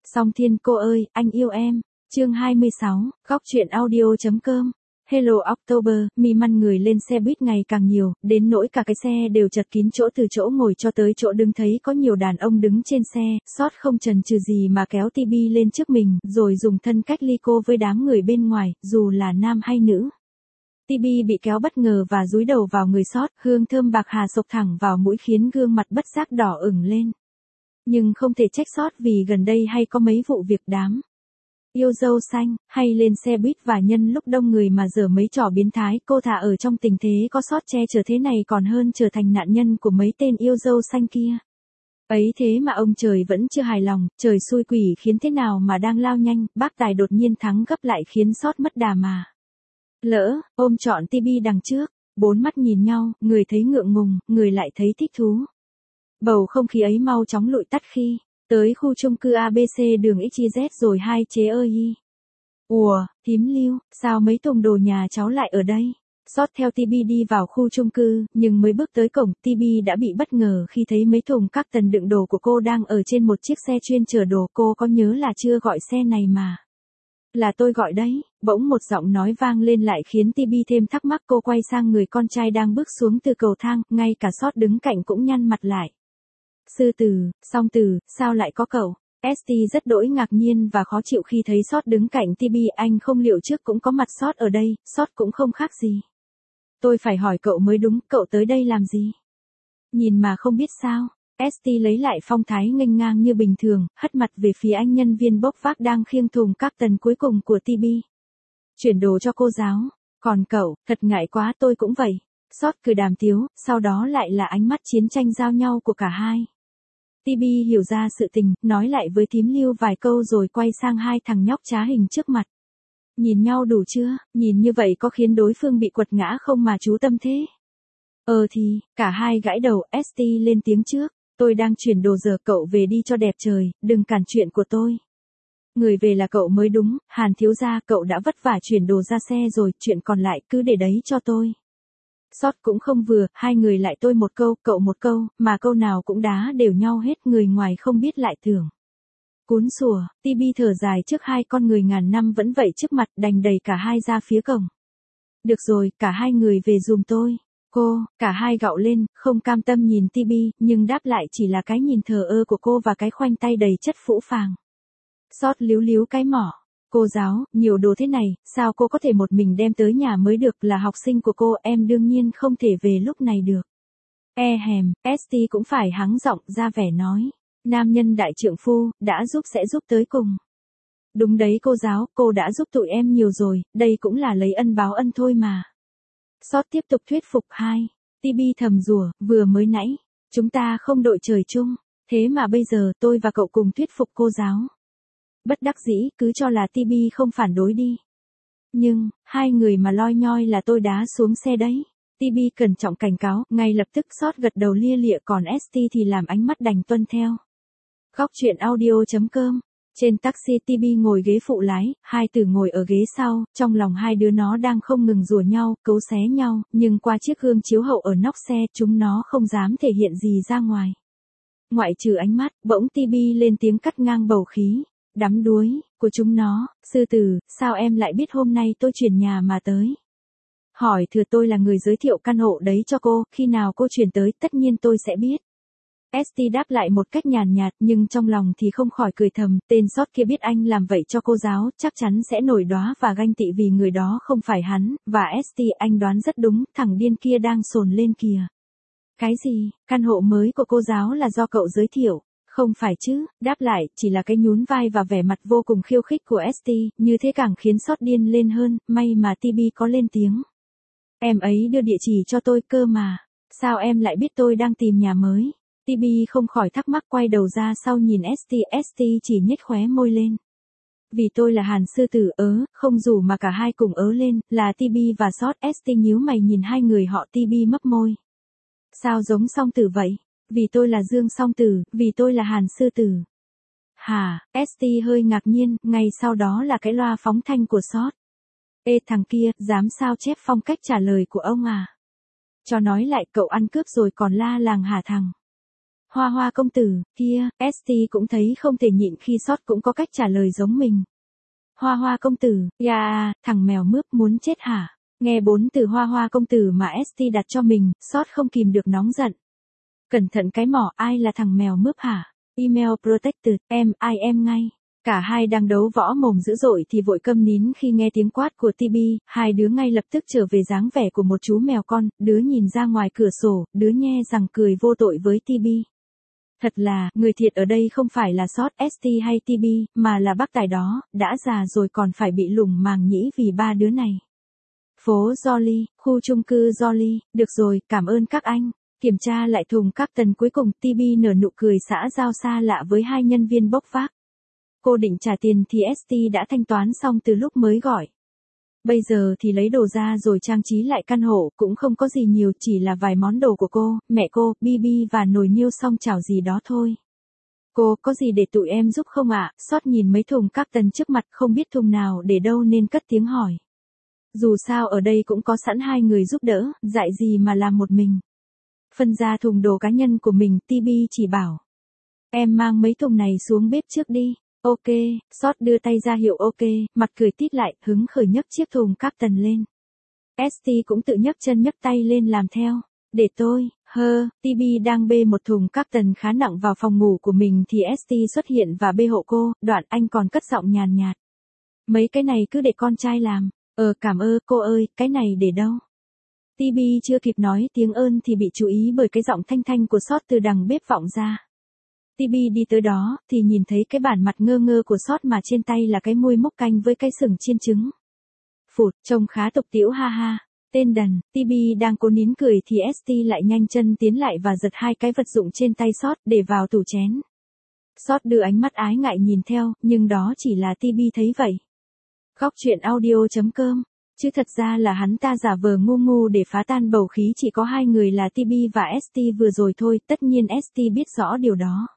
Song Thiên cô ơi, anh yêu em. Chương 26, góc truyện audio.com. Hello October, mi măn người lên xe buýt ngày càng nhiều, đến nỗi cả cái xe đều chật kín chỗ từ chỗ ngồi cho tới chỗ đứng thấy có nhiều đàn ông đứng trên xe, Sót không chần chừ gì mà kéo Tibi lên trước mình, rồi dùng thân cách ly cô với đám người bên ngoài, dù là nam hay nữ. Tibi bị kéo bất ngờ và dúi đầu vào người Sót, hương thơm bạc hà sộc thẳng vào mũi khiến gương mặt bất giác đỏ ửng lên. Nhưng không thể trách Sót vì gần đây hay có mấy vụ việc đám yêu dâu xanh, hay lên xe buýt và nhân lúc đông người mà giở mấy trò biến thái, cô thà ở trong tình thế có Sót che chở thế này còn hơn trở thành nạn nhân của mấy tên yêu dâu xanh kia. Ấy thế mà ông trời vẫn chưa hài lòng, trời xui quỷ khiến thế nào mà đang lao nhanh, bác tài đột nhiên thắng gấp lại khiến Sót mất đà mà. Lỡ, ôm trọn Tibi đằng trước, bốn mắt nhìn nhau, người thấy ngượng ngùng, người lại thấy thích thú. Bầu không khí ấy mau chóng lụi tắt khi tới khu chung cư ABC đường XYZ rồi hai chế ơi. Ủa, thím Lưu, sao mấy tùng đồ nhà cháu lại ở đây? Sót theo Tibi đi vào khu chung cư, nhưng mới bước tới cổng, Tibi đã bị bất ngờ khi thấy mấy thùng các tần đựng đồ của cô đang ở trên một chiếc xe chuyên chở đồ. Cô có nhớ là chưa gọi xe này mà. Là tôi gọi đấy, bỗng một giọng nói vang lên lại khiến Tibi thêm thắc mắc. Cô quay sang người con trai đang bước xuống từ cầu thang, ngay cả Sót đứng cạnh cũng nhăn mặt lại. Sư Tử, Song Tử, sao lại có cậu? ST rất đỗi ngạc nhiên và khó chịu khi thấy Sót đứng cạnh Tibi. Anh không liệu trước cũng có mặt Sót ở đây, Sót cũng không khác gì. Tôi phải hỏi cậu mới đúng, cậu tới đây làm gì? Nhìn mà không biết sao. ST lấy lại phong thái nghênh ngang như bình thường, hất mặt về phía anh nhân viên bốc vác đang khiêng thùng các tần cuối cùng của Tibi. Chuyển đồ cho cô giáo. Còn cậu, thật ngại quá, tôi cũng vậy. Sót cười đàm tiếu, sau đó lại là ánh mắt chiến tranh giao nhau của cả hai. Tibi hiểu ra sự tình, nói lại với thím Lưu vài câu rồi quay sang hai thằng nhóc trá hình trước mặt. Nhìn nhau đủ chưa, nhìn như vậy có khiến đối phương bị quật ngã không mà chú tâm thế? Thì, cả hai gãi đầu. ST lên tiếng trước, tôi đang chuyển đồ giờ, cậu về đi cho đẹp trời, đừng cản chuyện của tôi. Người về là cậu mới đúng, Hàn thiếu gia, cậu đã vất vả chuyển đồ ra xe rồi, chuyện còn lại cứ để đấy cho tôi. Sót cũng không vừa, hai người lại tôi một câu, cậu một câu, mà câu nào cũng đá đều nhau hết, người ngoài không biết lại tưởng. Cún sủa, Tibi thở dài trước hai con người ngàn năm vẫn vậy trước mặt, đành đẩy cả hai ra phía cổng. Được rồi, cả hai người về giùm tôi. Cô, cả hai gạo lên, không cam tâm nhìn Tibi, nhưng đáp lại chỉ là cái nhìn thờ ơ của cô và cái khoanh tay đầy chất phũ phàng. Sót líu líu cái mỏ. Cô giáo, nhiều đồ thế này, sao cô có thể một mình đem tới nhà mới được, là học sinh của cô, em đương nhiên không thể về lúc này được. ST cũng phải hắng giọng ra vẻ nói. Nam nhân đại trượng phu, đã giúp sẽ giúp tới cùng. Đúng đấy cô giáo, cô đã giúp tụi em nhiều rồi, đây cũng là lấy ân báo ân thôi mà. Sót tiếp tục thuyết phục hai. Tibi thầm rủa, vừa mới nãy, chúng ta không đội trời chung, thế mà bây giờ tôi và cậu cùng thuyết phục cô giáo. Bất đắc dĩ, cứ cho là Tibi không phản đối đi. Nhưng, hai người mà loi nhoi là tôi đá xuống xe đấy. Tibi cẩn trọng cảnh cáo, ngay lập tức Sót gật đầu lia lịa, còn ST thì làm ánh mắt đành tuân theo. Góc truyện audio.com. Trên taxi Tibi ngồi ghế phụ lái, hai Tử ngồi ở ghế sau, trong lòng hai đứa nó đang không ngừng rủa nhau, cấu xé nhau, nhưng qua chiếc gương chiếu hậu ở nóc xe, chúng nó không dám thể hiện gì ra ngoài. Ngoại trừ ánh mắt, bỗng Tibi lên tiếng cắt ngang bầu khí đắm đuối của chúng nó. Sư Tử, sao em lại biết hôm nay tôi chuyển nhà mà tới? Hỏi thừa, tôi là người giới thiệu căn hộ đấy cho cô, khi nào cô chuyển tới tất nhiên tôi sẽ biết. ST đáp lại một cách nhàn nhạt, nhưng trong lòng thì không khỏi cười thầm, tên Sót kia biết anh làm vậy cho cô giáo, chắc chắn sẽ nổi đoá và ganh tị vì người đó không phải hắn, và ST anh đoán rất đúng, thằng điên kia đang sồn lên kìa. Cái gì, căn hộ mới của cô giáo là do cậu giới thiệu? Không phải chứ, đáp lại, chỉ là cái nhún vai và vẻ mặt vô cùng khiêu khích của ST, như thế càng khiến Sót điên lên hơn, may mà Tibi có lên tiếng. Em ấy đưa địa chỉ cho tôi cơ mà, sao em lại biết tôi đang tìm nhà mới? Tibi không khỏi thắc mắc, quay đầu ra sau nhìn ST chỉ nhếch khóe môi lên. Vì tôi là Hàn sư tử. Không rủ mà cả hai cùng lên, là Tibi và Sót. ST nhíu mày nhìn hai người họ. Tibi mấp môi. Sao giống Song Tử vậy? Vì tôi là Dương Song Tử, vì tôi là Hàn sư tử. Hả? ST hơi ngạc nhiên, ngay sau đó là cái loa phóng thanh của Sót. Ê thằng kia, dám sao chép phong cách trả lời của ông à? Cho nói lại, cậu ăn cướp rồi còn la làng hả thằng? Hoa Hoa công tử, kia, ST cũng thấy không thể nhịn khi sót cũng có cách trả lời giống mình. Hoa Hoa công tử, ya, thằng mèo mướp muốn chết hả? Nghe 4 từ Hoa Hoa công tử mà ST đặt cho mình, sót không kìm được nóng giận. Cẩn thận cái mỏ, ai là thằng mèo mướp hả? Email protected, em ngay. Cả hai đang đấu võ mồm dữ dội thì vội câm nín khi nghe tiếng quát của TB, hai đứa ngay lập tức trở về dáng vẻ của một chú mèo con, đứa nhìn ra ngoài cửa sổ, đứa nhe rằng cười vô tội với TB. Thật là, người thiệt ở đây không phải là sót ST hay TB, mà là bác tài đó, đã già rồi còn phải bị lủng màng nhĩ vì ba đứa này. Phố Jolly, khu chung cư Jolly, được rồi, cảm ơn các anh. Kiểm tra lại thùng các tần cuối cùng, TB nở nụ cười xã giao xa lạ với hai nhân viên bốc vác. Cô định trả tiền thì ST đã thanh toán xong từ lúc mới gọi. Bây giờ thì lấy đồ ra rồi trang trí lại căn hộ, cũng không có gì nhiều, chỉ là vài món đồ của cô, mẹ cô, BB và nồi niêu xong chảo gì đó thôi. Cô, có gì để tụi em giúp không ạ? Sót nhìn mấy thùng các tần trước mặt không biết thùng nào để đâu nên cất tiếng hỏi. Dù sao ở đây cũng có sẵn hai người giúp đỡ, dại gì mà làm một mình. Phân ra thùng đồ cá nhân của mình, TB chỉ bảo. Em mang mấy thùng này xuống bếp trước đi. Ok, sót đưa tay ra hiệu ok, mặt cười tít lại, hứng khởi nhấc chiếc thùng các tần lên. ST cũng tự nhấc chân nhấc tay lên làm theo. Để tôi, TB đang bê một thùng các tần khá nặng vào phòng ngủ của mình thì ST xuất hiện và bê hộ cô, đoạn anh còn cất giọng nhàn nhạt. Mấy cái này cứ để con trai làm. Cảm ơn cô ơi, cái này để đâu? TB chưa kịp nói tiếng ơn thì bị chú ý bởi cái giọng thanh thanh của sót từ đằng bếp vọng ra. TB đi tới đó, thì nhìn thấy cái bản mặt ngơ ngơ của sót mà trên tay là cái muôi múc canh với cái sừng chiên trứng. Phụt, trông khá tục tĩu ha ha. Tên đần, TB đang cố nín cười thì ST lại nhanh chân tiến lại và giật hai cái vật dụng trên tay sót để vào tủ chén. Sót đưa ánh mắt ái ngại nhìn theo, nhưng đó chỉ là TB thấy vậy. Góc truyện audio.com, chứ thật ra là hắn ta giả vờ ngu ngu để phá tan bầu khí chỉ có hai người là TB và ST vừa rồi thôi, tất nhiên ST biết rõ điều đó.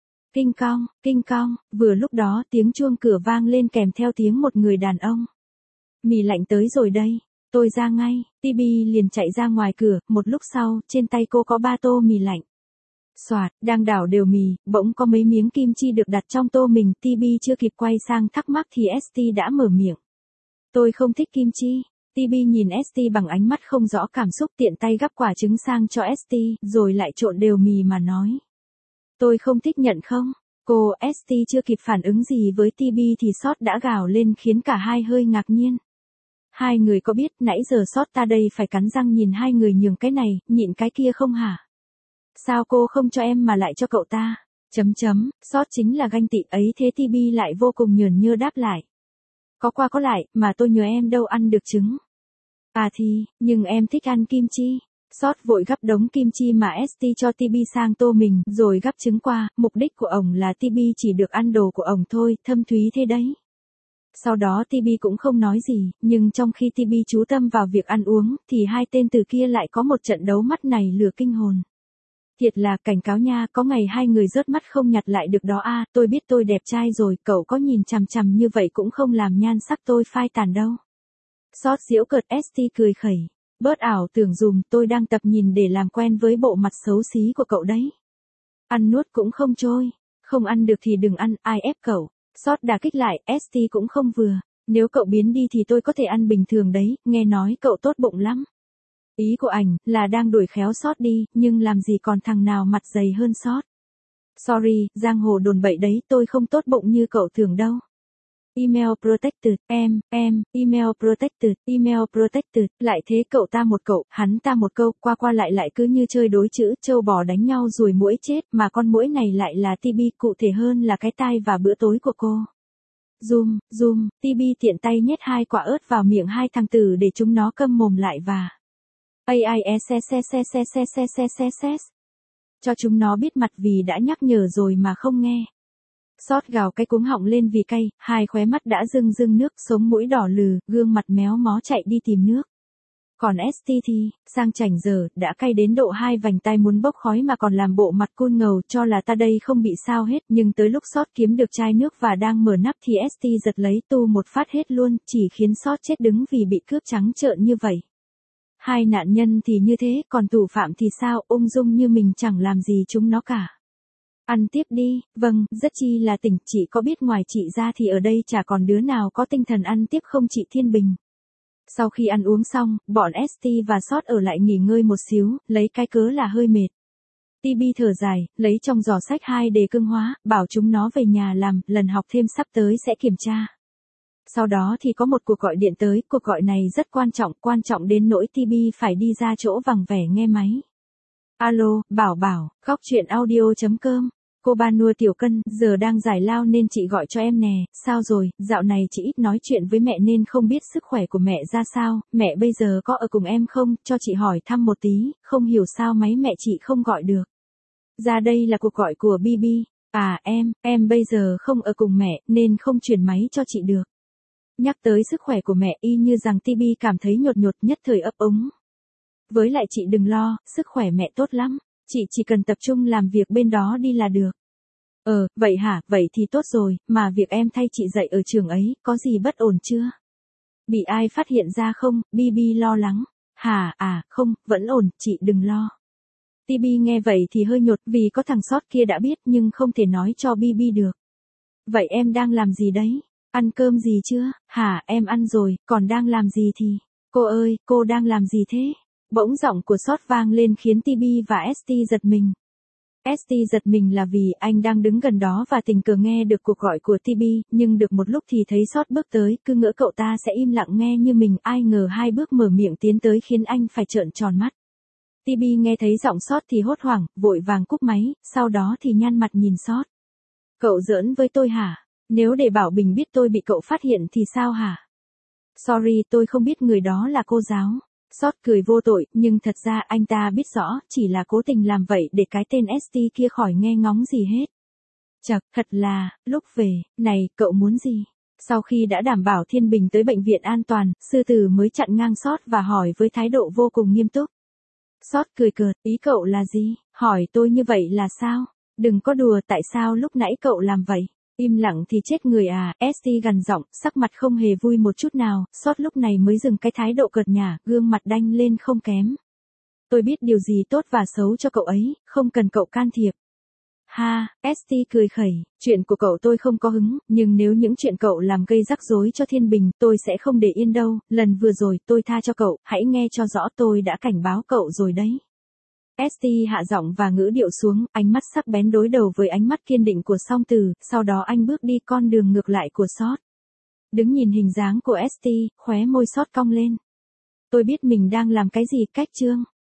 Kinh cong, vừa lúc đó tiếng chuông cửa vang lên kèm theo tiếng một người đàn ông. Mì lạnh tới rồi đây, tôi ra ngay, TB liền chạy ra ngoài cửa, một lúc sau, trên tay cô có 3 tô mì lạnh. Soạt, đang đảo đều mì, bỗng có mấy miếng kim chi được đặt trong tô mình, TB chưa kịp quay sang thắc mắc thì ST đã mở miệng. Tôi không thích kim chi. TB nhìn ST bằng ánh mắt không rõ cảm xúc tiện tay gắp quả trứng sang cho ST, rồi lại trộn đều mì mà nói. Tôi không thích nhận không? Cô, ST chưa kịp phản ứng gì với TB thì sót đã gào lên khiến cả hai hơi ngạc nhiên. Hai người có biết nãy giờ sót ta đây phải cắn răng nhìn hai người nhường cái này, nhịn cái kia không hả? Sao cô không cho em mà lại cho cậu ta? Sót chính là ganh tị ấy thế TB lại vô cùng nhởn nhơ đáp lại. Có qua có lại, mà tôi nhớ em đâu ăn được trứng. À thì, nhưng em thích ăn kim chi. Sót vội gắp đống kim chi mà ST cho TB sang tô mình, rồi gắp trứng qua, mục đích của ổng là TB chỉ được ăn đồ của ổng thôi, thâm thúy thế đấy. Sau đó TB cũng không nói gì, nhưng trong khi TB chú tâm vào việc ăn uống, thì hai tên từ kia lại có một trận đấu mắt này lửa kinh hồn. Thiệt là cảnh cáo nha, có ngày hai người rớt mắt không nhặt lại được đó à, tôi biết tôi đẹp trai rồi, cậu có nhìn chằm chằm như vậy cũng không làm nhan sắc tôi phai tàn đâu. Sót giễu cợt ST cười khẩy. Bớt ảo tưởng dùm, tôi đang tập nhìn để làm quen với bộ mặt xấu xí của cậu đấy. Ăn nuốt cũng không trôi, không ăn được thì đừng ăn, ai ép cậu. Sót đả kích lại, ST cũng không vừa. Nếu cậu biến đi thì tôi có thể ăn bình thường đấy, nghe nói cậu tốt bụng lắm. Ý của ảnh là đang đuổi khéo sót đi, nhưng làm gì còn thằng nào mặt dày hơn sót. Sorry, giang hồ đồn bậy đấy, tôi không tốt bụng như cậu tưởng đâu. Email protected, email protected, lại thế cậu ta một cậu, hắn ta một câu, qua qua lại cứ như chơi đối chữ, trâu bò đánh nhau rồi muỗi chết, mà con muỗi này lại là TB, cụ thể hơn là cái tai và bữa tối của cô. TB tiện tay nhét 2 quả ớt vào miệng hai thằng tử để chúng nó câm mồm lại và cho chúng nó biết mặt vì đã nhắc nhở rồi mà không nghe. Sót gào cái cuống họng lên vì cay, hai khóe mắt đã rưng nước, sống mũi đỏ lừ, gương mặt méo mó chạy đi tìm nước. Còn ST thì, sang chảnh giờ, đã cay đến độ hai vành tai muốn bốc khói mà còn làm bộ mặt cool ngầu cho là ta đây không bị sao hết, nhưng tới lúc Sót kiếm được chai nước và đang mở nắp thì ST giật lấy tu một phát hết luôn, chỉ khiến Sót chết đứng vì bị cướp trắng trợn như vậy. Hai nạn nhân thì như thế, còn thủ phạm thì sao, ung dung như mình chẳng làm gì chúng nó cả. Ăn tiếp đi, vâng, rất chi là tỉnh, chị có biết ngoài chị ra thì ở đây chả còn đứa nào có tinh thần ăn tiếp không chị Thiên Bình. Sau khi ăn uống xong, bọn ST và Sót ở lại nghỉ ngơi một xíu, lấy cái cớ là hơi mệt. TB thở dài, lấy trong giỏ sách 2 đề cương hóa, bảo chúng nó về nhà làm, lần học thêm sắp tới sẽ kiểm tra. Sau đó thì có một cuộc gọi điện tới, cuộc gọi này rất quan trọng đến nỗi TB phải đi ra chỗ vắng vẻ nghe máy. Alo, Bảo, góc chuyện audio.com. Cô ba nua tiểu cân, giờ đang giải lao nên chị gọi cho em nè, sao rồi, dạo này chị ít nói chuyện với mẹ nên không biết sức khỏe của mẹ ra sao, mẹ bây giờ có ở cùng em không, cho chị hỏi thăm một tí, không hiểu sao máy mẹ chị không gọi được. Ra đây là cuộc gọi của BB, à em bây giờ không ở cùng mẹ nên không chuyển máy cho chị được. Nhắc tới sức khỏe của mẹ y như rằng TB cảm thấy nhột nhất thời ấp úng. Với lại chị đừng lo, sức khỏe mẹ tốt lắm, chị chỉ cần tập trung làm việc bên đó đi là được. Vậy hả, vậy thì tốt rồi, mà việc em thay chị dạy ở trường ấy, có gì bất ổn chưa? Bị ai phát hiện ra không, BB lo lắng. Không, vẫn ổn, chị đừng lo. TB nghe vậy thì hơi nhột vì có thằng Sót kia đã biết nhưng không thể nói cho BB được. Vậy em đang làm gì đấy? Ăn cơm gì chưa? Em ăn rồi, còn đang làm gì thì? Cô ơi, cô đang làm gì thế? Bỗng giọng của Sót vang lên khiến TB và ST giật mình. ST giật mình là vì anh đang đứng gần đó và tình cờ nghe được cuộc gọi của TB, nhưng được một lúc thì thấy Sót bước tới, cứ ngỡ cậu ta sẽ im lặng nghe như mình, ai ngờ 2 bước mở miệng tiến tới khiến anh phải trợn tròn mắt. TB nghe thấy giọng Sót thì hốt hoảng, vội vàng cúp máy, sau đó thì nhăn mặt nhìn Sót. Cậu giỡn với tôi hả? Nếu để Bảo Bình biết tôi bị cậu phát hiện thì sao hả? Sorry, tôi không biết người đó là cô giáo. Sót cười vô tội, nhưng thật ra anh ta biết rõ, chỉ là cố tình làm vậy để cái tên ST kia khỏi nghe ngóng gì hết. Chật, thật là, lúc về, này, cậu muốn gì? Sau khi đã đảm bảo Thiên Bình tới bệnh viện an toàn, sư tử mới chặn ngang Sót và hỏi với thái độ vô cùng nghiêm túc. Sót cười cợt, ý cậu là gì? Hỏi tôi như vậy là sao? Đừng có đùa, tại sao lúc nãy cậu làm vậy? Im lặng thì chết người à, ST gằn giọng, sắc mặt không hề vui một chút nào, Sót lúc này mới dừng cái thái độ cợt nhả, gương mặt đanh lên không kém. Tôi biết điều gì tốt và xấu cho cậu ấy, không cần cậu can thiệp. ST cười khẩy, chuyện của cậu tôi không có hứng, nhưng nếu những chuyện cậu làm gây rắc rối cho Thiên Bình, tôi sẽ không để yên đâu, lần vừa rồi tôi tha cho cậu, hãy nghe cho rõ tôi đã cảnh báo cậu rồi đấy. ST hạ giọng và ngữ điệu xuống, ánh mắt sắc bén đối đầu với ánh mắt kiên định của Song Từ, sau đó anh bước đi con đường ngược lại của Sót. Đứng nhìn hình dáng của ST, khóe môi Sót cong lên. Tôi biết mình đang làm cái gì, cách chương.